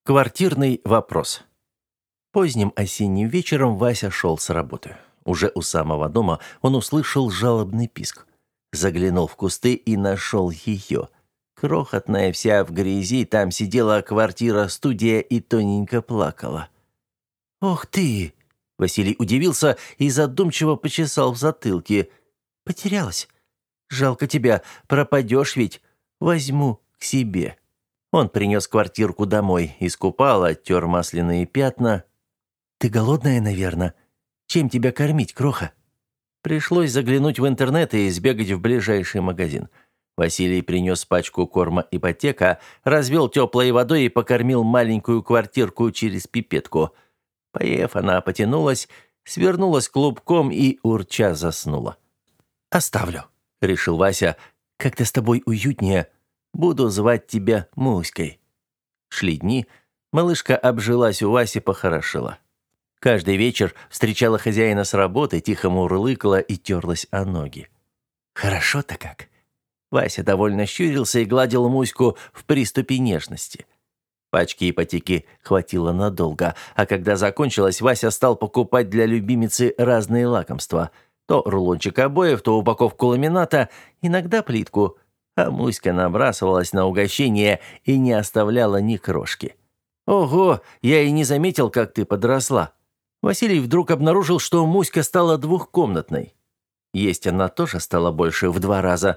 Квартирный вопрос. Поздним осенним вечером Вася шел с работы. Уже у самого дома он услышал жалобный писк. Заглянул в кусты и нашел ее. Крохотная вся в грязи, там сидела квартира-студия и тоненько плакала. «Ох ты!» Василий удивился и задумчиво почесал в затылке. «Потерялась? Жалко тебя, пропадешь ведь. Возьму к себе». Он принес квартирку домой, искупал, оттер масляные пятна. «Ты голодная, наверное? Чем тебя кормить, кроха?» Пришлось заглянуть в интернет и сбегать в ближайший магазин. Василий принес пачку корма «Ипотека», развел теплой водой и покормил маленькую квартирку через пипетку. Поев, она потянулась, свернулась клубком и, урча, заснула. «Оставлю», — решил Вася. «Как-то с тобой уютнее. Буду звать тебя Муськой». Шли дни, малышка обжилась у Васи, похорошела. Каждый вечер встречала хозяина с работы, тихо мурлыкала и терлась о ноги. «Хорошо-то как». Вася довольно щурился и гладил Муську в приступе нежности. Пачки ипотеки хватило надолго, а когда закончилась, Вася стал покупать для любимицы разные лакомства. То рулончик обоев, то упаковку ламината, иногда плитку. А Муська набрасывалась на угощение и не оставляла ни крошки. «Ого, я и не заметил, как ты подросла». Василий вдруг обнаружил, что Муська стала двухкомнатной. Есть она тоже стала больше в 2 раза.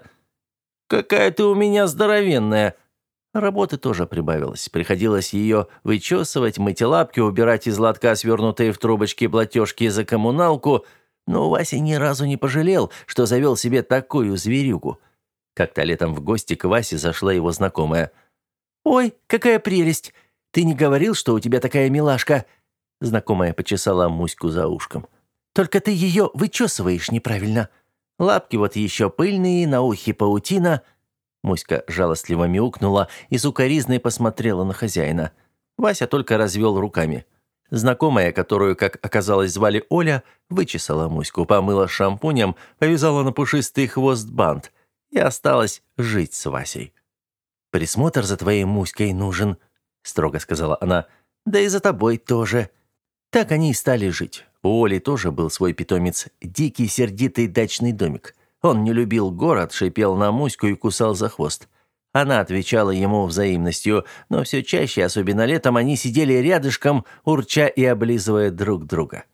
«Какая ты у меня здоровенная!» Работы тоже прибавилось. Приходилось ее вычесывать, мыть лапки, убирать из лотка свернутые в трубочки платежки за коммуналку. Но Вася ни разу не пожалел, что завел себе такую зверюгу. Как-то летом в гости к Васе зашла его знакомая. «Ой, какая прелесть! Ты не говорил, что у тебя такая милашка?» Знакомая почесала Муську за ушком. «Только ты ее вычесываешь неправильно. Лапки вот еще пыльные, на ухе паутина». Муська жалостливо мяукнула и сукоризной посмотрела на хозяина. Вася только развел руками. Знакомая, которую, как оказалось, звали Оля, вычесала Муську, помыла шампунем, повязала на пушистый хвост бант и осталась жить с Васей. «Присмотр за твоей Муськой нужен», — строго сказала она, — «да и за тобой тоже». Так они и стали жить. У Оли тоже был свой питомец, дикий сердитый дачный домик. Он не любил город, шипел на Муську и кусал за хвост. Она отвечала ему взаимностью, но все чаще, особенно летом, они сидели рядышком, урча и облизывая друг друга.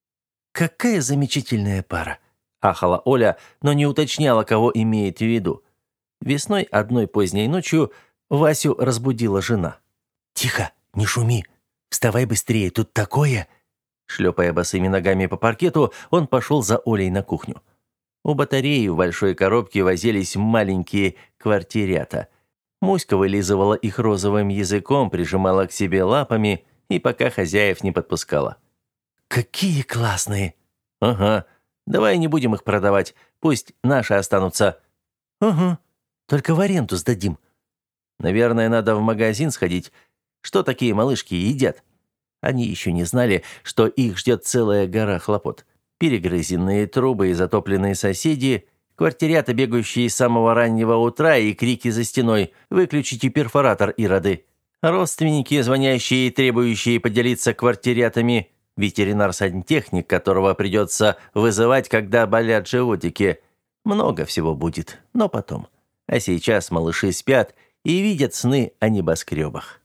«Какая замечательная пара!» – ахала Оля, но не уточняла, кого имеет в виду. Весной одной поздней ночью Васю разбудила жена. «Тихо, не шуми! Вставай быстрее, тут такое!» Шлепая босыми ногами по паркету, он пошел за Олей на кухню. У батареи в большой коробке возились маленькие квартирята. Муська вылизывала их розовым языком, прижимала к себе лапами и пока хозяев не подпускала. «Какие классные!» «Ага, давай не будем их продавать, пусть наши останутся». «Угу, только в аренду сдадим». «Наверное, надо в магазин сходить. Что такие малышки едят?» Они еще не знали, что их ждет целая гора хлопот. Перегрызенные трубы и затопленные соседи, квартирята, бегающие с самого раннего утра, и крики за стеной «Выключите перфоратор, ироды!». Родственники, звонящие и требующие поделиться квартирятами, ветеринар-сантехник, которого придется вызывать, когда болят животики. Много всего будет, но потом. А сейчас малыши спят и видят сны о небоскребах.